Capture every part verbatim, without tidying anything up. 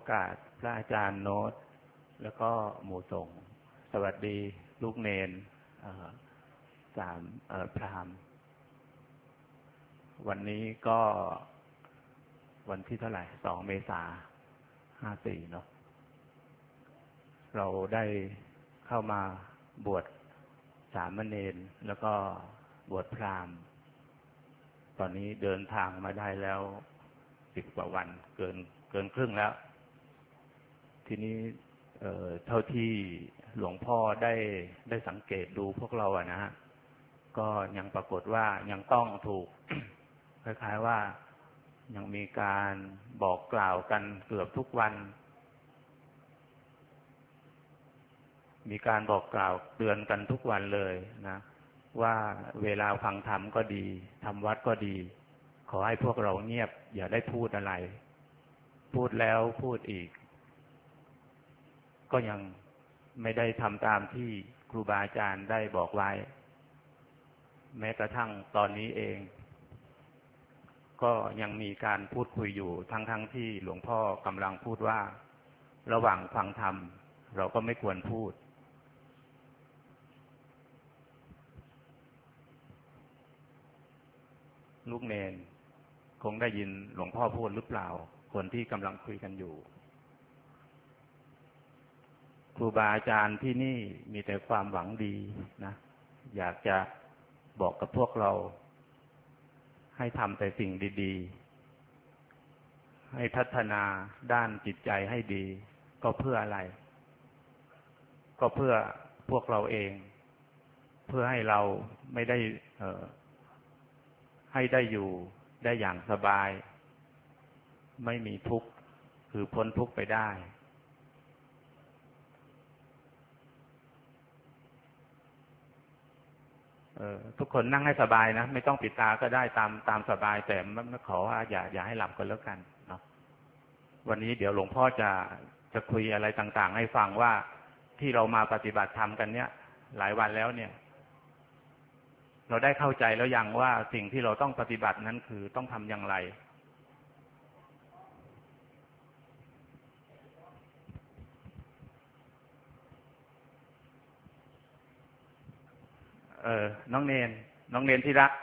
อกาสพระอาจารย์โน้ตแล้วก็หมู่ส่งสวัสดีลูกเนนสามพราหมณ์วันนี้ก็วันที่เท่าไหร่สองเมษาห้าสี่เนาะเราได้เข้ามาบวชสามเณรแล้วก็บวชพราหมณ์ตอนนี้เดินทางมาได้แล้วสิบกว่าวันเกินเกินครึ่งแล้วทีนี้เอ่อเท่าที่หลวงพ่อได้ได้สังเกตดูพวกเราอะนะฮะก็ยังปรากฏว่ายังต้องถูก คล้ายๆว่ายังมีการบอกกล่าวกันเกือบทุกวันมีการบอกกล่าวเตือนกันทุกวันเลยนะว่าเวลาฟังธรรมก็ดีทำวัดก็ดีขอให้พวกเราเงียบอย่าได้พูดอะไรพูดแล้วพูดอีกก็ยังไม่ได้ทำตามที่ครูบาอาจารย์ได้บอกไว้แม้กระทั่งตอนนี้เองก็ยังมีการพูดคุยอยู่ทั้งๆ ท, ที่หลวงพ่อกำลังพูดว่าระหว่างฟังธรรมเราก็ไม่ควรพูดลูกเนนคงได้ยินหลวงพ่อพูดหรือเปล่าคนที่กำลังคุยกันอยู่ครูบาอาจารย์ที่นี่มีแต่ความหวังดีนะอยากจะบอกกับพวกเราให้ทำแต่สิ่งดีๆให้พัฒนาด้านจิตใจให้ดีก็เพื่ออะไรก็เพื่อพวกเราเองเพื่อให้เราไม่ได้เอ่อให้ได้อยู่ได้อย่างสบายไม่มีทุกข์คือพ้นทุกข์ไปได้เออทุกคนนั่งให้สบายนะไม่ต้องปิดตาก็ได้ตามตามสบายแต่ไม่ขอว่าอย่าอย่าให้หลับกันแล้วกันเนาะวันนี้เดี๋ยวหลวงพ่อจะจะคุยอะไรต่างๆให้ฟังว่าที่เรามาปฏิบัติธรรมกันเนี้ยหลายวันแล้วเนี่ยเราได้เข้าใจแล้วยังว่าสิ่งที่เราต้องปฏิบัตินั้นคือต้องทำอย่างไรเออน้องเนนน้องเนนที่รัก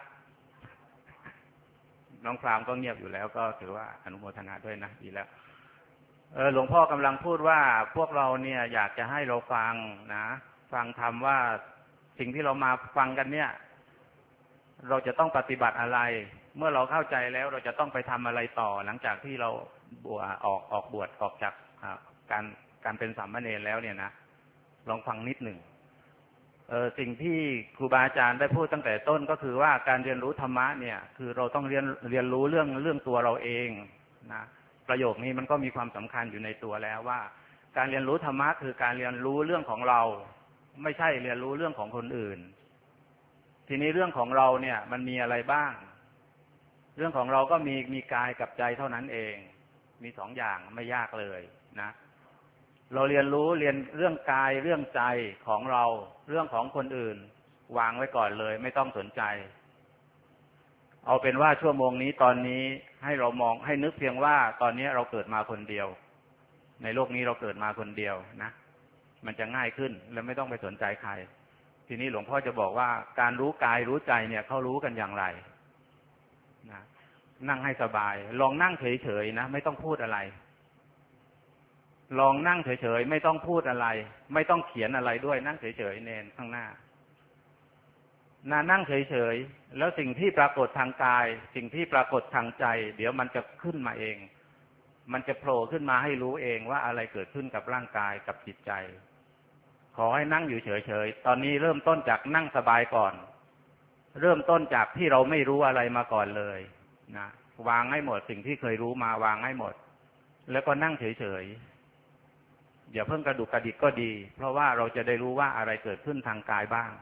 น้องพรามก็เงียบอยู่แล้วก็ถือว่าอนุโมทนาด้วยนะดีแล้วเออหลวงพ่อกำลังพูดว่าพวกเราเนี่ยอยากจะให้เราฟังนะฟังธรรมว่าสิ่งที่เรามาฟังกันเนี่ยเราจะต้องปฏิบัติอะไรเมื่อเราเข้าใจแล้วเราจะต้องไปทำอะไรต่อหลังจากที่เราบวชออกออกบวชออกจากการการเป็นสามเณรแล้วเนี่ยนะลองฟังนิดหนึ่งเออสิ่งที่ครูบาอาจารย์ได้พูดตั้งแต่ต้นก็คือว่าการเรียนรู้ธรรมะเนี่ยคือเราต้องเรียนเรียนรู้เรื่องเรื่องตัวเราเองนะประโยคนี้มันก็มีความสำคัญอยู่ในตัวแล้วว่าการเรียนรู้ธรรมะคือการเรียนรู้เรื่องของเราไม่ใช่เรียนรู้เรื่องของคนอื่นทีนี้เรื่องของเราเนี่ยมันมีอะไรบ้างเรื่องของเราก็มีมีกายกับใจเท่านั้นเองมีสองอย่างไม่ยากเลยนะเราเรียนรู้เรียนเรื่องกายเรื่องใจของเราเรื่องของคนอื่นวางไว้ก่อนเลยไม่ต้องสนใจเอาเป็นว่าชั่วโมงนี้ตอนนี้ให้เรามองให้นึกเพียงว่าตอนนี้เราเกิดมาคนเดียวในโลกนี้เราเกิดมาคนเดียวนะมันจะง่ายขึ้นและไม่ต้องไปสนใจใครทีนี้หลวงพ่อจะบอกว่าการรู้กายรู้ใจเนี่ยเขารู้กันอย่างไรนะนั่งให้สบายลองนั่งเฉยๆนะไม่ต้องพูดอะไรลองนั่งเฉยๆไม่ต้องพูดอะไรไม่ต้องเขียนอะไรด้วยนั่งเฉยๆเนนข้างหน้าน่านั่งเฉยๆแล้วสิ่งที่ปรากฏทางกายสิ่งที่ปรากฏทางใจเดี๋ยวมันจะขึ้นมาเองมันจะโผล่ขึ้นมาให้รู้เองว่าอะไรเกิดขึ้นกับร่างกายกับจิตใจขอให้นั่งอยู่เฉยๆตอนนี้เริ่มต้นจากนั่งสบายก่อนเริ่มต้นจากที่เราไม่รู้อะไรมาก่อนเลยนะวางให้หมดสิ่งที่เคยรู้มาวางให้หมดแล้วก็นั่งเฉยๆอย่าเพิ่งกระดุกกระดิกก็ดีเพราะว่าเราจะได้รู้ว่าอะไรเกิดขึ้นทางกายบ้าง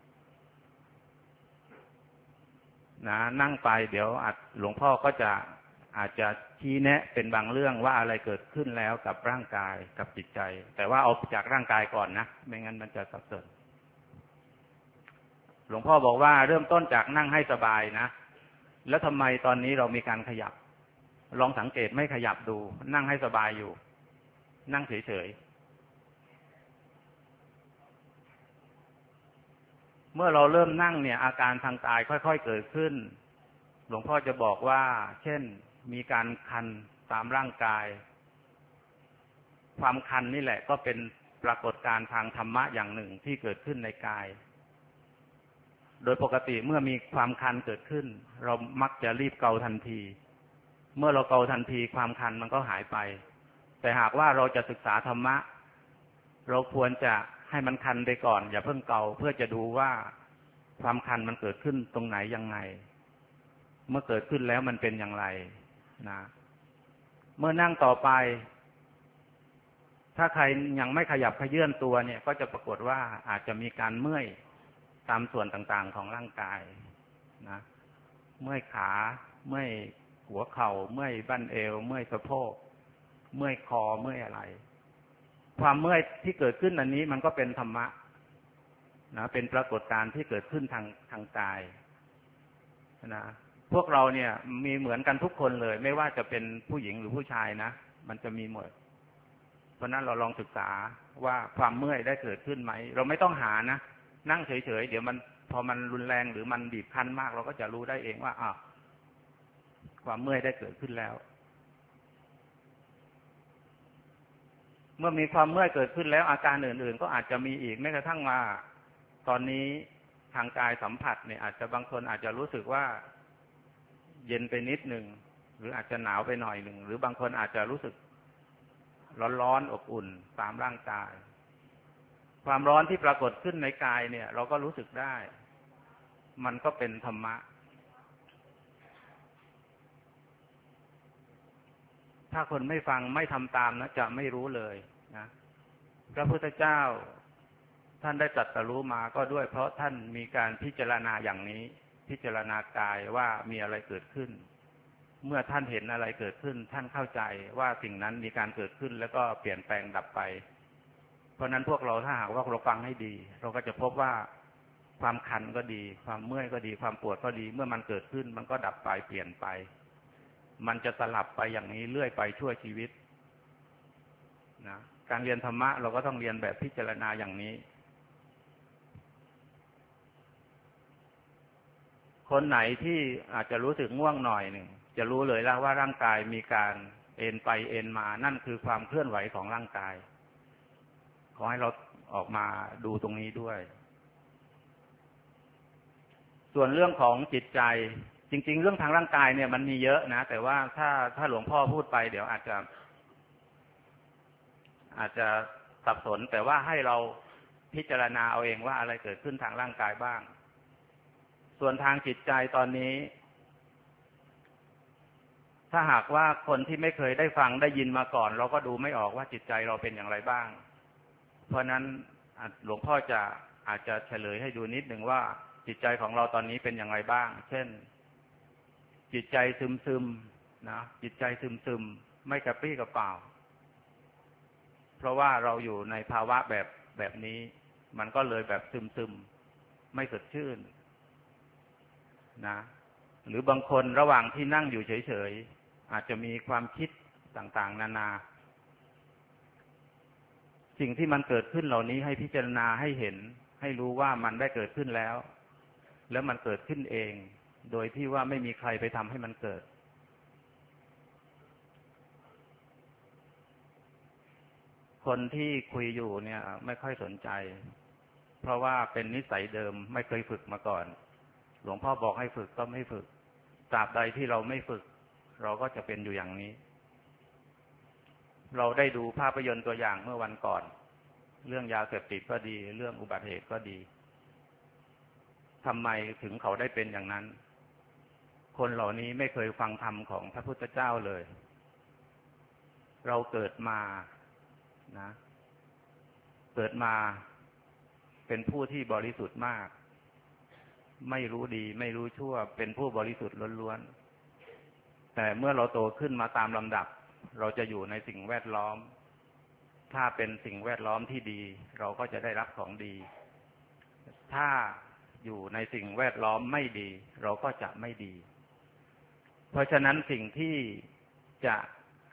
นะนั่งไปเดี๋ยวหลวงพ่อก็จะอาจจะชี้แนะเป็นบางเรื่องว่าอะไรเกิดขึ้นแล้วกับร่างกายกับจิตใจแต่ว่าเอาจากร่างกายก่อนนะไม่งั้นมันจะสับสนหลวงพ่อบอกว่าเริ่มต้นจากนั่งให้สบายนะแล้วทำไมตอนนี้เรามีการขยับลองสังเกตไม่ขยับดูนั่งให้สบายอยู่นั่งเฉยๆเมื่อเราเริ่มนั่งเนี่ยอาการทางกายค่อยๆเกิดขึ้นหลวงพ่อจะบอกว่าเช่นมีการคันตามร่างกายความคันนี่แหละก็เป็นปรากฏการณ์ทางธรรมะอย่างหนึ่งที่เกิดขึ้นในกายโดยปกติเมื่อมีความคันเกิดขึ้นเรามักจะรีบเกาทันทีเมื่อเราเกาทันทีความคันมันก็หายไปแต่หากว่าเราจะศึกษาธรรมะเราควรจะให้มันคันไปก่อนอย่าเพิ่งเกาเพื่อจะดูว่าความคันมันเกิดขึ้นตรงไหนยังไงเมื่อเกิดขึ้นแล้วมันเป็นอย่างไรนะเมื่อนั่งต่อไปถ้าใครยังไม่ขยับเขยื้อนตัวเนี่ยก็จะปรากฏว่าอาจจะมีการเมื่อยตามส่วนต่างๆของร่างกายนะเมื่อยขาเมื่อยหัวเข่าเมื่อยบั้นเอวเมื่อยสะโพกเมื่อยคอเมื่อยอะไรความเมื่อยที่เกิดขึ้นอันนี้มันก็เป็นธรรมะนะเป็นปรากฏการณ์ที่เกิดขึ้นทางทางกายนะพวกเราเนี่ยมีเหมือนกันทุกคนเลยไม่ว่าจะเป็นผู้หญิงหรือผู้ชายนะมันจะมีหมดเพราะนั้นเราลองศึกษาว่าความเมื่อยได้เกิดขึ้นไหมเราไม่ต้องหานะนั่งเฉยๆเดี๋ยวมันพอมันรุนแรงหรือมันบีบคั้นมากเราก็จะรู้ได้เองว่าอ้าวความเมื่อยได้เกิดขึ้นแล้วเมื่อมีความเมื่อยเกิดขึ้นแล้วอาการอื่นๆก็อาจจะมีอีกแม้กระทั่งว่าตอนนี้ทางกายสัมผัสเนี่ยอาจจะบางคนอาจจะรู้สึกว่าเย็นไปนิดหนึ่งหรืออาจจะหนาวไปหน่อยหนึ่งหรือบางคนอาจจะรู้สึกร้อนๆอบอุ่นตามร่างกายความร้อนที่ปรากฏขึ้นในกายเนี่ยเราก็รู้สึกได้มันก็เป็นธรรมะถ้าคนไม่ฟังไม่ทำตามนะจะไม่รู้เลยนะพระพุทธเจ้าท่านได้ตรัสรู้มาก็ด้วยเพราะท่านมีการพิจารณาอย่างนี้พิจารณากายว่ามีอะไรเกิดขึ้นเมื่อท่านเห็นอะไรเกิดขึ้นท่านเข้าใจว่าสิ่งนั้นมีการเกิดขึ้นแล้วก็เปลี่ยนแปลงดับไปเพราะนั้นพวกเราถ้าหากว่าเราฟังให้ดีเราก็จะพบว่าความคันก็ดีความเมื่อยก็ดีความปวดก็ดีเมื่อมันเกิดขึ้นมันก็ดับไปเปลี่ยนไปมันจะสลับไปอย่างนี้เรื่อยไปชั่วชีวิตนะการเรียนธรรมะเราก็ต้องเรียนแบบพิจารณาอย่างนี้คนไหนที่อาจจะรู้สึกง่วงหน่อยหนึ่งจะรู้เลยแล้วว่าร่างกายมีการเอ็นไปเอ็นมานั่นคือความเคลื่อนไหวของร่างกายขอให้เราออกมาดูตรงนี้ด้วยส่วนเรื่องของจิตใจจริงๆเรื่องทางร่างกายเนี่ยมันมีเยอะนะแต่ว่าถ้าถ้าหลวงพ่อพูดไปเดี๋ยวอาจจะอาจจะสับสนแต่ว่าให้เราพิจารณาเอาเองว่าอะไรเกิดขึ้นทางร่างกายบ้างส่วนทางจิตใจตอนนี้ถ้าหากว่าคนที่ไม่เคยได้ฟังได้ยินมาก่อนเราก็ดูไม่ออกว่าจิตใจเราเป็นอย่างไรบ้างเพราะนั้นหลวงพ่อจะอาจจะเฉลยให้ดูนิดหนึ่งว่าจิตใจของเราตอนนี้เป็นอย่างไรบ้างเช่นจิตใจซึมๆนะจิตใจซึมๆไม่กระปรี้กระเปร่าเพราะว่าเราอยู่ในภาวะแบบแบบนี้มันก็เลยแบบซึมๆไม่สดชื่นนะหรือบางคนระหว่างที่นั่งอยู่เฉยๆอาจจะมีความคิดต่างๆนานาสิ่งที่มันเกิดขึ้นเหล่านี้ให้พิจารณาให้เห็นให้รู้ว่ามันได้เกิดขึ้นแล้วแล้วมันเกิดขึ้นเองโดยที่ว่าไม่มีใครไปทำให้มันเกิดคนที่คุยอยู่เนี่ยไม่ค่อยสนใจเพราะว่าเป็นนิสัยเดิมไม่เคยฝึกมาก่อนหลวงพ่อบอกให้ฝึกก็ไม่ฝึกตราบใดที่เราไม่ฝึกเราก็จะเป็นอยู่อย่างนี้เราได้ดูภาพยนตร์ตัวอย่างเมื่อวันก่อนเรื่องยาเสพติดก็ดีเรื่องอุบัติเหตุก็ดีทำไมถึงเขาได้เป็นอย่างนั้นคนเหล่านี้ไม่เคยฟังธรรมของพระพุทธเจ้าเลยเราเกิดมานะเกิดมาเป็นผู้ที่บริสุทธิ์มากไม่รู้ดีไม่รู้ชั่วเป็นผู้บริสุทธิ์ล้วนๆแต่เมื่อเราโตขึ้นมาตามลำดับเราจะอยู่ในสิ่งแวดล้อมถ้าเป็นสิ่งแวดล้อมที่ดีเราก็จะได้รับของดีถ้าอยู่ในสิ่งแวดล้อมไม่ดีเราก็จะไม่ดีเพราะฉะนั้นสิ่งที่จะ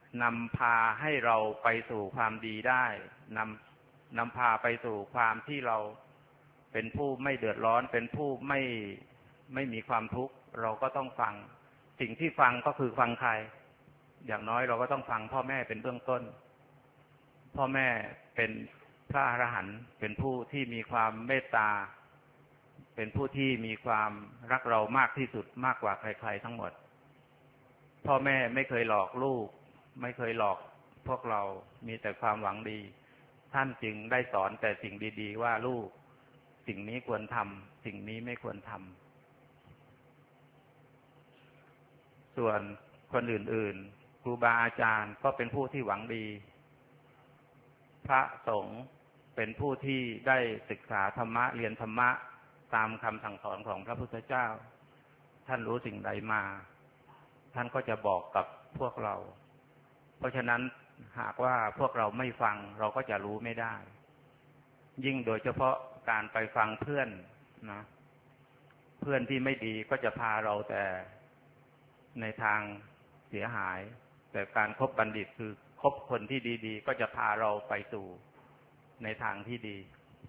นำพาให้เราไปสู่ความดีได้นำนำพาไปสู่ความที่เราเป็นผู้ไม่เดือดร้อนเป็นผู้ไม่ไม่มีความทุกข์เราก็ต้องฟังสิ่งที่ฟังก็คือฟังใครอย่างน้อยเราก็ต้องฟังพ่อแม่เป็นเบื้องต้นพ่อแม่เป็นพระอรหันต์เป็นผู้ที่มีความเมตตาเป็นผู้ที่มีความรักเรามากที่สุดมากกว่าใครๆทั้งหมดพ่อแม่ไม่เคยหลอกลูกไม่เคยหลอกพวกเรามีแต่ความหวังดีท่านจึงได้สอนแต่สิ่งดีๆว่าลูกสิ่งนี้ควรทำสิ่งนี้ไม่ควรทำส่วนคนอื่นๆครูบาอาจารย์ก็เป็นผู้ที่หวังดีพระสงฆ์เป็นผู้ที่ได้ศึกษาธรรมะเรียนธรรมะตามคำสั่งสอนของพระพุทธเจ้าท่านรู้สิ่งใดมาท่านก็จะบอกกับพวกเราเพราะฉะนั้นหากว่าพวกเราไม่ฟังเราก็จะรู้ไม่ได้ยิ่งโดยเฉพาะการไปฟังเพื่อนนะเพื่อนที่ไม่ดีก็จะพาเราแต่ในทางเสียหายแต่การคบบัณฑิตคือคบคนที่ดีๆก็จะพาเราไปสู่ในทางที่ดี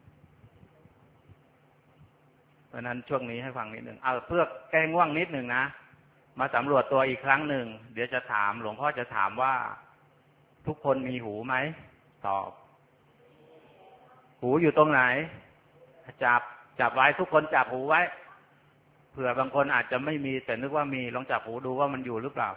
เพราะนั้นช่วงนี้ให้ฟังนิดหนึ่งเอาเพื่อแก้ง่วงนิดหนึ่งนะมาสำรวจตัวอีกครั้งหนึ่งเดี๋ยวจะถามหลวงพ่อจะถามว่าทุกคนมีหูไหมตอบหูอยู่ตรงไหนจับจับไว้ทุกคนจับหูไว้เผื่อบางคนอาจจะไม่มีแต่นึกว่ามีลองจับหูดูว่ามันอยู่หรือเปล่า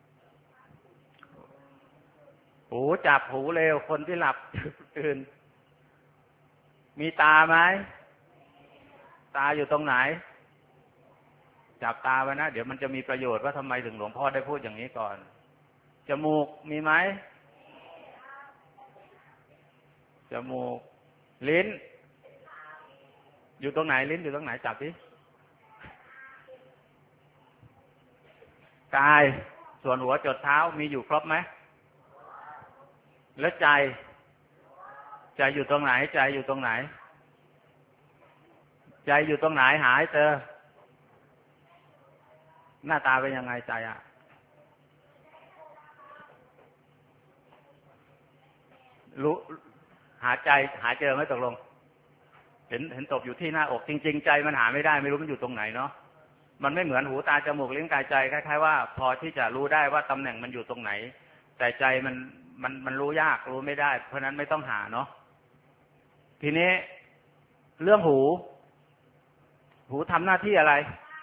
หูจับหูเร็วคนที่หลับตื่นมีตาไหมตาอยู่ตรงไหนจับตาไว้นะเดี๋ยวมันจะมีประโยชน์ว่าทำไมถึงหลวงพ่อได้พูดอย่างนี้ก่อนจมูกมีไหมจมูกลิ้นอยู่ตรงไหนลิ้นอยู่ตรงไหนจับดิกายส่วนหัวจดเท้ามีอยู่ครบไหมแล้วใจใจอยู่ตรงไหนใจอยู่ตรงไหนใจอยู่ตรงไหนหายเจอหน้าตาเป็นยังไงใจอ่ะรู้หาใจหาเจอไหมตกลงเห็นเห็นตกอยู่ที่หน้าอกจริงๆใจมันหาไม่ได้ไม่รู้มันอยู่ตรงไหนเนาะมันไม่เหมือนหูตาจมูกลิ้นกายใจคล้ายๆว่าพอที่จะรู้ได้ว่าตำแหน่งมันอยู่ตรงไหนแต่ใจมันมันมันรู้ยากรู้ไม่ได้เพราะนั้นไม่ต้องหาเนาะทีนี้เรื่องหูหูทำหน้าที่อะไร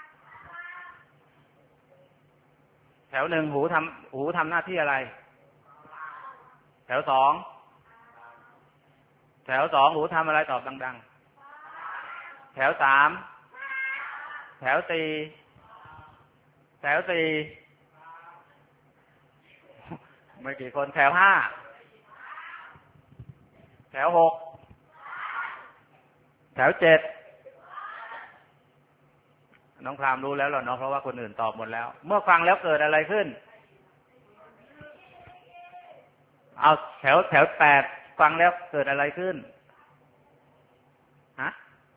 แถวหนึ่งหูทำหูทำหน้าที่อะไรแถวสองแถวสองหูทำอะไรตอบดังๆแถวสามแถวสี่แถวสี่ไม่กี่คนแถวห้าแถวหกแถวเจ็ดน้องพรามรู้แล้วหรอเนาะเพราะว่าคนอื่นตอบหมดแล้วเมื่อฟังแล้วเกิดอะไรขึ้นเอาแถวแถวแปดฟังแล้วเกิดอะไรขึ้นฮะ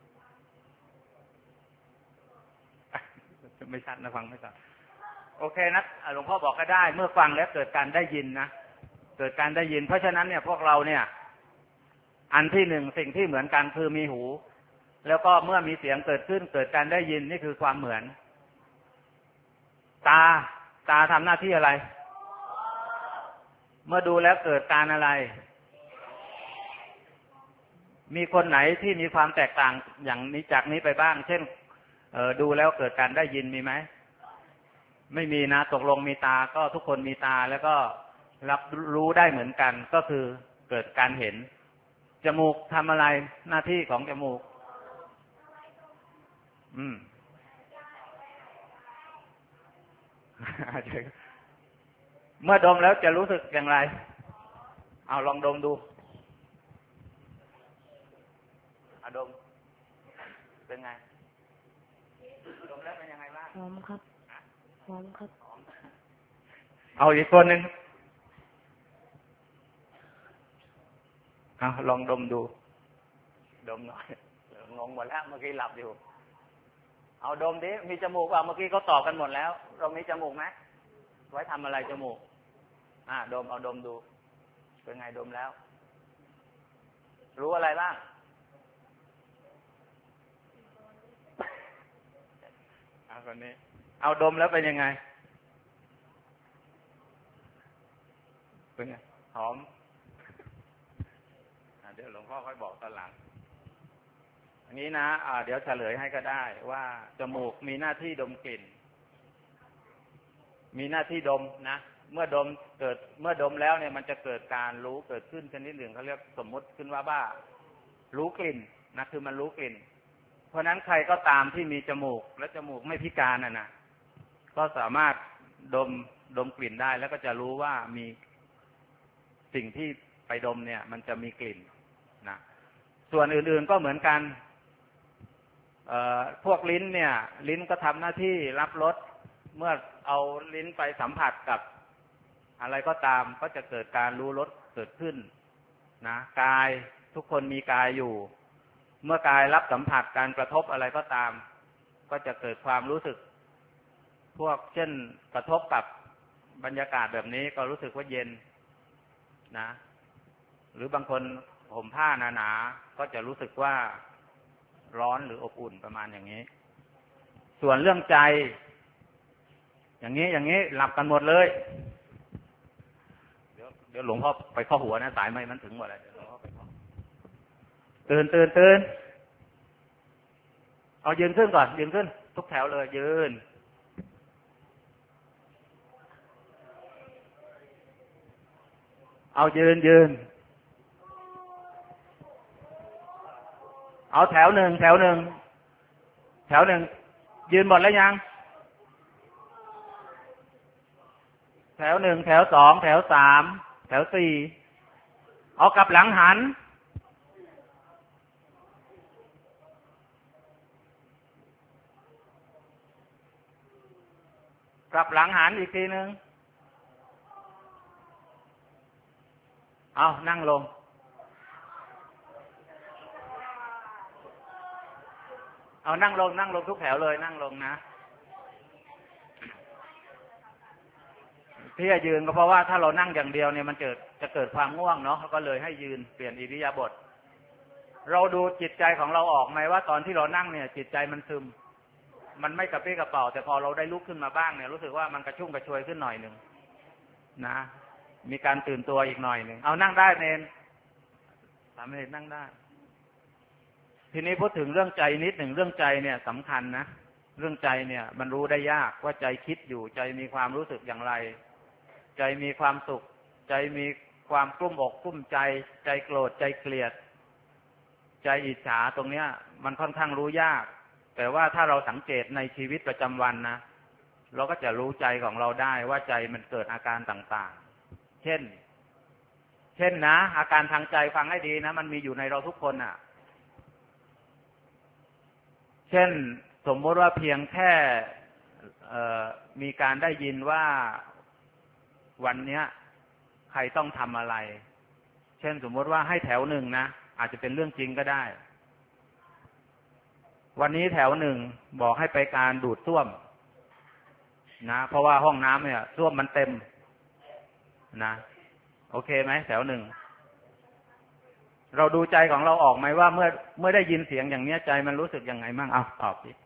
ไม่ชัดนะฟังไม่ชัดโอเคนะหลวงพ่อบอกก็ได้เมื่อฟังแล้วเกิดการได้ยินนะเกิดการได้ยินเพราะฉะนั้นเนี่ยพวกเราเนี่ยอันที่หนึ่งสิ่งที่เหมือนกันคือมีหูแล้วก็เมื่อมีเสียงเกิดขึ้นเกิดการได้ยินนี่คือความเหมือนตาตาทำหน้าที่อะไรเมื่อดูแล้วเกิดการอะไรมีคนไหนที่มีความแตกต่างอย่างนี้จากนี้ไปบ้างเช่นเออดูแล้วเกิดการได้ยินมีไหมไม่มีนะตกลงมีตาก็ทุกคนมีตาแล้วก็รับรู้ได้เหมือนกันก็คือเกิดการเห็นจมูกทำอะไรหน้าที่ของจมูกอืม เมื่อดมแล้วจะรู้สึกอย่างไรเอาลองดมดูเอาดมเป็นไงดมแล้วเป็นยังไงบ้างหอมครับหอมครับเอาอีกคนหนึ่งเอาลองดมดูดมหน่อยงงหมดแล้วเมื่อกี้หลับอยู่เอาดมดิมีจมูกเปล่าเมื่อกี้เขาตอบกันหมดแล้วเรามีจมูกไหมไว้ทำอะไรจมูกอ่ะดมเอาดมดูเป็นไงดมแล้วรู้อะไรบ้างเอาคนนี้เอาดมแล้วเป็นยังไงเป็นไงหอมเดี๋ยวหลวงพ่อค่อยบอกตอนหลังอันนี้นะอ่าเดี๋ยวเฉลยให้ก็ได้ว่าจมูกมีหน้าที่ดมกลิ่นมีหน้าที่ดมนะเมื่อดมเกิดเมื่อดมแล้วเนี่ยมันจะเกิดการรู้เกิดขึ้นชนิดหนึ่งเขาเรียกสมมุติขึ้นว่าบ้ารู้กลิ่นนะคือมันรู้กลิ่นเพราะนั้นใครก็ตามที่มีจมูกและจมูกไม่พิการน่ะนะก็สามารถดมดมกลิ่นได้แล้วก็จะรู้ว่ามีสิ่งที่ไปดมเนี่ยมันจะมีกลิ่นนะส่วนอื่นๆก็เหมือนกันเอ่อพวกลิ้นเนี่ยลิ้นก็ทำหน้าที่รับรสเมื่อเอาลิ้นไปสัมผัสกับอะไรก็ตามก็จะเกิดการรู้รสเกิดขึ้นนะกายทุกคนมีกายอยู่เมื่อกายรับสัมผัสการกระทบอะไรก็ตามก็จะเกิดความรู้สึกพวกเช่นกระทบกับบรรยากาศแบบนี้ก็รู้สึกว่าเย็นนะหรือบางคนห่มผ้าหนาๆก็จะรู้สึกว่าร้อนหรืออบอุ่นประมาณอย่างนี้ส่วนเรื่องใจอย่างนี้อย่างนี้หลับกันหมดเลยเดี๋ยวเดี๋ยวหลวงพ่อไปข้อหัวนะสายไม้มันถึงหมดเลยเดี๋ยวหลวงพ่อไปข้อตื่นตื่นตื่นเอายืนขึ้นก่อนยืนขึ้นทุกแถวเลยยืนเอายืนยืนเอาแถวหนึ่งแถวหนึ่งแถวหนึ่งยืนหมดแล้วยังแถวหนึ่งแถวสองแถวสามแถวสี่เอากลับหลังหันกลับหลังหันอีกทีหนึ่งเอานั่งลงเอานั่งลงนั่งลงทุกแถวเลยนั่งลงนะที่จะยืนก็เพราะว่าถ้าเรานั่งอย่างเดียวเนี่ยมันจะจะเกิดความง่วงเนาะก็เลยให้ยืนเปลี่ยนอิริยาบถเราดูจิตใจของเราออกไหมว่าตอนที่เรานั่งเนี่ยจิตใจมันซึมมันไม่กระปรี้กระเป๋าแต่พอเราได้ลุกขึ้นมาบ้างเนี่ยรู้สึกว่ามันกระชุ่มกระชวยขึ้นหน่อยหนึ่งนะมีการตื่นตัวอีกหน่อยหนึ่งเอานั่งได้เนนสามเณรนั่งได้ทีนี้พูดถึงเรื่องใจนิดหนึ่งเรื่องใจเนี่ยสำคัญนะเรื่องใจเนี่ยมันรู้ได้ยากว่าใจคิดอยู่ใจมีความรู้สึกอย่างไรใจมีความสุขใจมีความกลุ้มอกกลุ้มใจใจโกรธใจเกลียดใจอิจฉาตรงเนี้ยมันค่อนข้างรู้ยากแต่ว่าถ้าเราสังเกตในชีวิตประจำวันนะเราก็จะรู้ใจของเราได้ว่าใจมันเกิดอาการต่างๆเช่นเช่นนะอาการทางใจฟังให้ดีนะมันมีอยู่ในเราทุกคนอ่ะเช่นสมมติว่าเพียงแค่มีการได้ยินว่าวันเนี้ยใครต้องทำอะไรเช่นสมมติว่าให้แถวหนึ่งนะอาจจะเป็นเรื่องจริงก็ได้วันนี้แถวหนึ่งบอกให้ไปการดูดซ่วมนะเพราะว่าห้องน้ำเนี่ยซ่วมมันเต็มนะโอเคไหมแถวหนึ่งเราดูใจของเราออกไหมว่าเมื่อเมื่อได้ยินเสียงอย่างนี้ใจมันรู้สึกยังไงมั่งเอาตอบสิ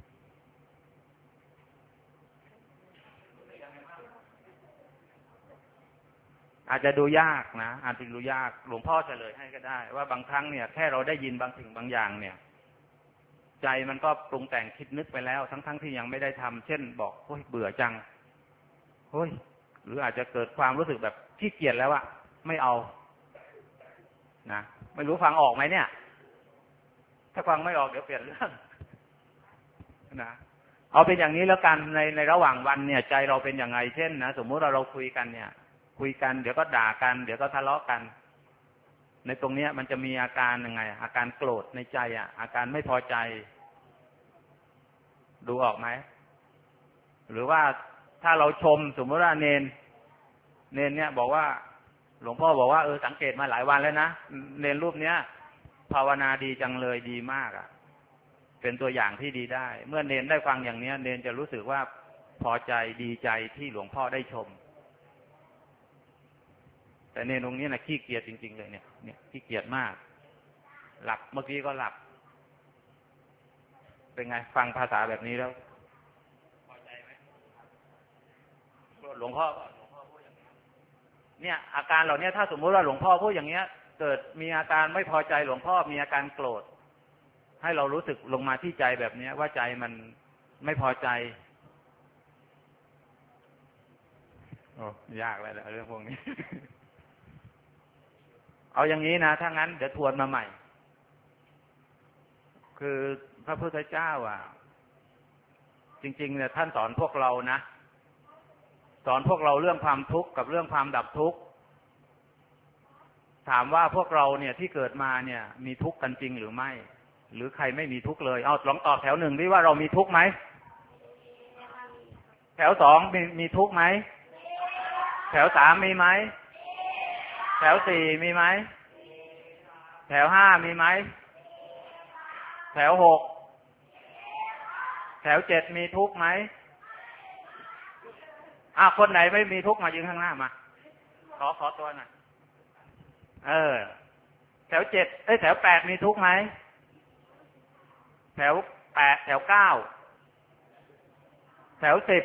อาจจะดูยากนะอาจจะดูยากหลวงพ่อเฉลยให้ก็ได้ว่าบางครั้งเนี่ยแค่เราได้ยินบางสิ่งบางอย่างเนี่ยใจมันก็ปรุงแต่งคิดนึกไปแล้วทั้งๆ ท, ที่ยังไม่ได้ทำเช่นบอกโอ้ยเบื่อจังโอ้ยหรืออาจจะเกิดความรู้สึกแบบขี้เกียจแล้วอะไม่เอานะไม่รู้ฟังออกไหมเนี่ยถ้าฟังไม่ออกเดี๋ยวเปลี่ยนเรื่องนะเอาเป็นอย่างนี้แล้วกันในในระหว่างวันเนี่ยใจเราเป็นยังไงเช่นนะสมมุติเราเราคุยกันเนี่ยคุยกันเดี๋ยวก็ด่ากันเดี๋ยวก็ทะเลาะกันในตรงเนี้ยมันจะมีอาการยังไงอาการโกรธในใจอ่ะอาการไม่พอใจดูออกไหมหรือว่าถ้าเราชมสมมติว่าเนนเนนเนี่ยบอกว่าหลวงพ่อบอกว่าเออสังเกตมาหลายวันแล้วนะเนนรูปเนี้ยภาวนาดีจังเลยดีมากอ่ะเป็นตัวอย่างที่ดีได้เมื่อเนนได้ฟังอย่างเนี้ยเนนจะรู้สึกว่าพอใจดีใจที่หลวงพ่อได้ชมแต่เนรตรงนี้นะขี้เกียจจริงๆเลยเนี่ยเนี่ยขี้เกียจมากหลับเมื่อกี้ก็หลับเป็นไงฟังภาษาแบบนี้แล้วพอใจไหมหลวงพ่อหลวงพ่อพูดอย่างนี้เนี่ยอาการเหล่านี้ถ้าสมมุติว่าหลวงพ่อพูดอย่างเงี้ยเกิดมีอาการไม่พอใจหลวงพ่อมีอาการโกรธให้เรารู้สึกลงมาที่ใจแบบนี้ว่าใจมันไม่พอใจโอ้ยากเลยแหละเรื่องพวกนี้ เอาอย่างนี้นะถ้างั้นเดี๋ยวทวนมาใหม่คือพระพุทธเจ้าอ่ะจริงๆเนี่ยท่านสอนพวกเรานะสอนพวกเราเรื่องความทุกข์กับเรื่องความดับทุกข์ถามว่าพวกเราเนี่ยที่เกิดมาเนี่ยมีทุกข์กันจริงหรือไม่หรือใครไม่มีทุกข์เลยเอาลองตอบแถวหนึ่งดิว่าเรามีทุกข์ไหมแถวสองมีมีทุกข์ไหมแถวสามมีไหมแถวสี่มีไหมแถวห้ามีไหมแถวหกแถวเจ็ดมีทุกข์ไหมอ่ะคนไหนไม่มีทุกข์มายืนข้างหน้ามาขอขอตัวหน่อยเออแถวเจ็ดเอ้ยแถวแปดมีทุกข์ไหมแถวแปดแถวเก้าแถวสิบ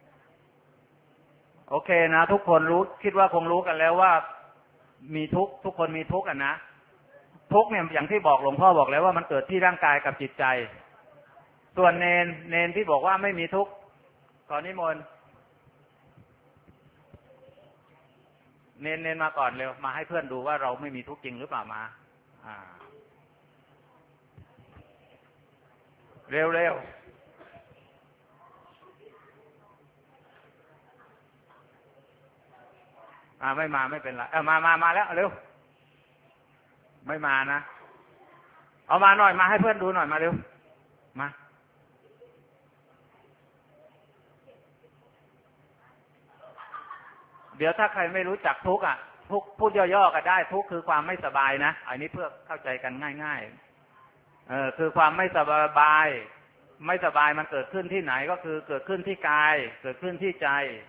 โอเคนะทุกคนรู้คิดว่าคงรู้กันแล้วว่ามีทุกข์ทุกคนมีทุกข์อ่ะนะทุกข์เนี่ยอย่างที่บอกหลวงพ่อบอกแล้วว่ามันเกิดที่ร่างกายกับจิตใจส่วนเนนเนนที่บอกว่าไม่มีทุกข์ขอนิมนต์เนนเนนมาก่อนเร็วมาให้เพื่อนดูว่าเราไม่มีทุกข์จริงหรือเปล่ามาอ่าเร็วเร็วอ่าไม่มาไม่เป็นไรเออมามามาแล้วเร็วไม่มานะเอามาหน่อยมาให้เพื่อนดูหน่อยมาเร็วมาเดี๋ยวถ้าใครไม่รู้จักทุกข์อ่ะทุกข์พูดย่อๆก็ได้ทุกข์คือความไม่สบายนะอันนี้เพื่อเข้าใจกันง่ายๆเออคือความไม่สบายไม่สบายมันเกิดขึ้นที่ไหนก็คือเกิดขึ้นที่กายเกิดขึ้นที่ใจ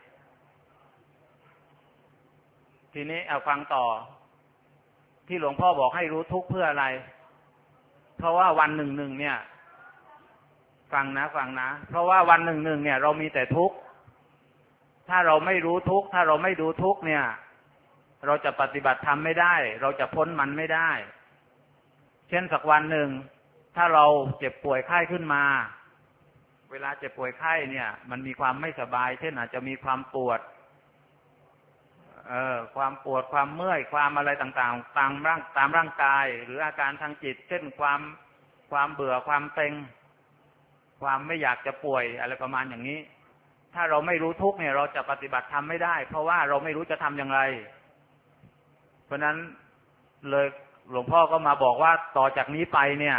ทีนี้เอาฟังต่อที่หลวงพ่อบอกให้รู้ทุกข์เพื่ออะไรเพราะว่าวันหนึ่งหนึ่งเนี่ยฟังนะฟังนะเพราะว่าวันหนึ่งหนึ่งเนี่ยเรามีแต่ทุกข์ถ้าเราไม่รู้ทุกข์ถ้าเราไม่ดูทุกข์เนี่ยเราจะปฏิบัติธรรมไม่ได้เราจะพ้นมันไม่ได้เช่นสักวันหนึ่งถ้าเราเจ็บป่วยไข้ขึ้นมาเวลาเจ็บป่วยไข้เนี่ยมันมีความไม่สบายเช่นอาจจะมีความปวดเอ่อความปวดความเมื่อยความอะไรต่างๆตามร่างตามร่างกายหรืออาการทางจิตเช่นความความเบื่อความเซ็งความไม่อยากจะป่วยอะไรประมาณอย่างนี้ถ้าเราไม่รู้ทุกข์เนี่ยเราจะปฏิบัติธรรมไม่ได้เพราะว่าเราไม่รู้จะทำอย่างไรเพราะนั้นเลยหลวงพ่อก็มาบอกว่าต่อจากนี้ไปเนี่ย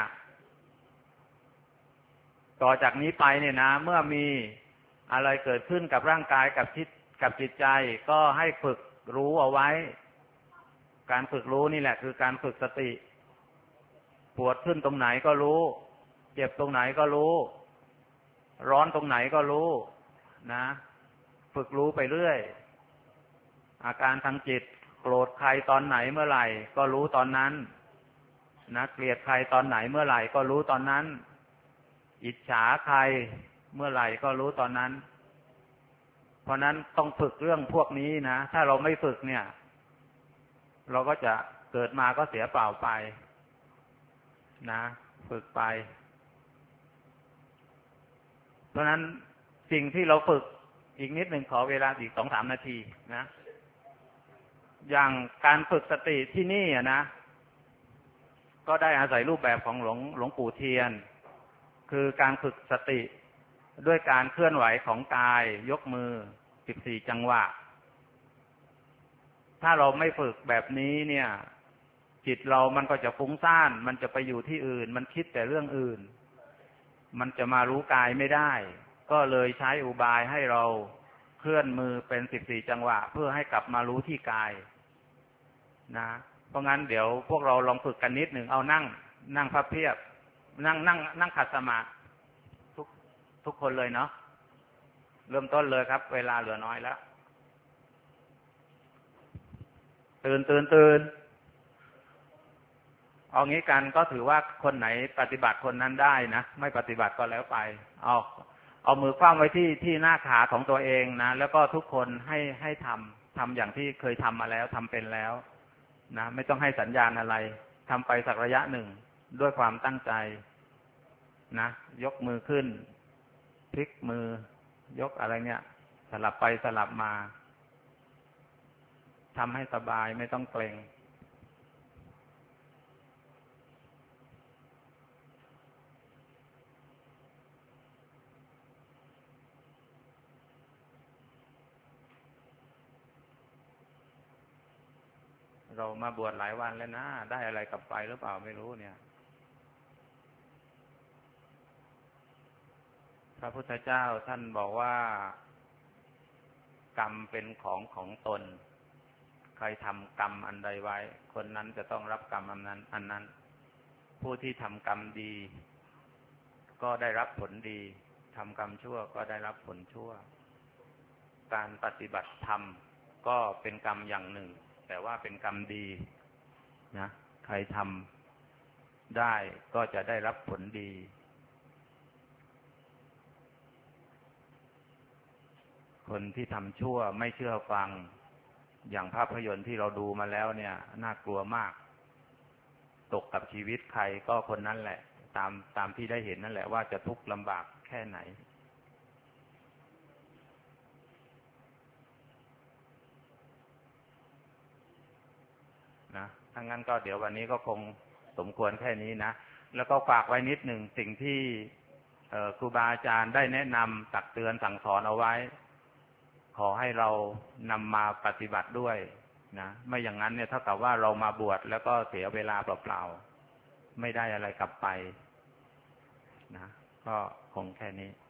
ต่อจากนี้ไปเนี่ยนะเมื่อมีอะไรเกิดขึ้นกับร่างกายกับจิตกับจิตใจก็ให้ฝึกรู้เอาไว้การฝึกรู้นี่แหละคือการฝึกสติปวดขึ้นตรงไหนก็รู้เจ็บตรงไหนก็รู้ร้อนตรงไหนก็รู้นะฝึกรู้ไปเรื่อยอาการทางจิตโกรธใครตอนไหนเมื่อไหร่ก็รู้ตอนนั้นนะเกลียดใครตอนไหนเมื่อไหร่ก็รู้ตอนนั้นอิจฉาใครเมื่อไหร่ก็รู้ตอนนั้นเพราะนั้นต้องฝึกเรื่องพวกนี้นะถ้าเราไม่ฝึกเนี่ยเราก็จะเกิดมาก็เสียเปล่าไปนะฝึกไปเพราะนั้นสิ่งที่เราฝึกอีกนิดหนึ่งขอเวลาอีกสองสามนาทีนะอย่างการฝึกสติที่นี่นะก็ได้อาศัยรูปแบบของหลวงหลวงปู่เทียนคือการฝึกสติด้วยการเคลื่อนไหวของกายยกมือสิบสี่จังหวะถ้าเราไม่ฝึกแบบนี้เนี่ยจิตเรามันก็จะฟุ้งซ่านมันจะไปอยู่ที่อื่นมันคิดแต่เรื่องอื่นมันจะมารู้กายไม่ได้ก็เลยใช้อุบายให้เราเคลื่อนมือเป็นสิบสี่จังหวะเพื่อให้กลับมารู้ที่กายนะเพราะงั้นเดี๋ยวพวกเราลองฝึกกันนิดหนึ่งเอานั่งนั่งพับเพียบนั่งนั่งนั่งขัดสมาธิทุกทุกคนเลยเนาะเริ่มต้นเลยครับเวลาเหลือน้อยแล้วตื่นตื่นตื่นเอางี้กันก็ถือว่าคนไหนปฏิบัติคนนั้นได้นะไม่ปฏิบัติก็แล้วไปเอาเอามือคว่ำไว้ที่ที่หน้าขาของตัวเองนะแล้วก็ทุกคนให้ให้ทำทำอย่างที่เคยทำมาแล้วทำเป็นแล้วนะไม่ต้องให้สัญญาณอะไรทำไปสักระยะหนึ่งด้วยความตั้งใจนะยกมือขึ้นพลิกมือยกอะไรเนี่ยสลับไปสลับมาทำให้สบายไม่ต้องเกร็งเรามาบวชหลายวันแล้วนะได้อะไรกลับไปหรือเปล่าไม่รู้เนี่ยพระพุทธเจ้าท่านบอกว่ากรรมเป็นของของตนใครทำกรรมอันใดไว้คนนั้นจะต้องรับกรรมอันนั้นอันนั้นผู้ที่ทำกรรมดีก็ได้รับผลดีทำกรรมชั่วก็ได้รับผลชั่วการปฏิบัติธรรมก็เป็นกรรมอย่างหนึ่งแต่ว่าเป็นกรรมดีนะใครทำได้ก็จะได้รับผลดีคนที่ทำชั่วไม่เชื่อฟังอย่างภาพยนตร์ที่เราดูมาแล้วเนี่ยน่ากลัวมากตกกับชีวิตใครก็คนนั้นแหละตามตามที่ได้เห็นนั่นแหละว่าจะทุกข์ลำบากแค่ไหนนะถ้างั้นก็เดี๋ยววันนี้ก็คงสมควรแค่นี้นะแล้วก็ฝากไว้นิดหนึ่งสิ่งที่ครูบาอาจารย์ได้แนะนำตักเตือนสั่งสอนเอาไว้ขอให้เรานำมาปฏิบัติด้วยนะไม่อย่างนั้นเนี่ยเท่ากับว่าเรามาบวชแล้วก็เสียเวลาเปล่าๆไม่ได้อะไรกลับไปนะก็คงแค่นี้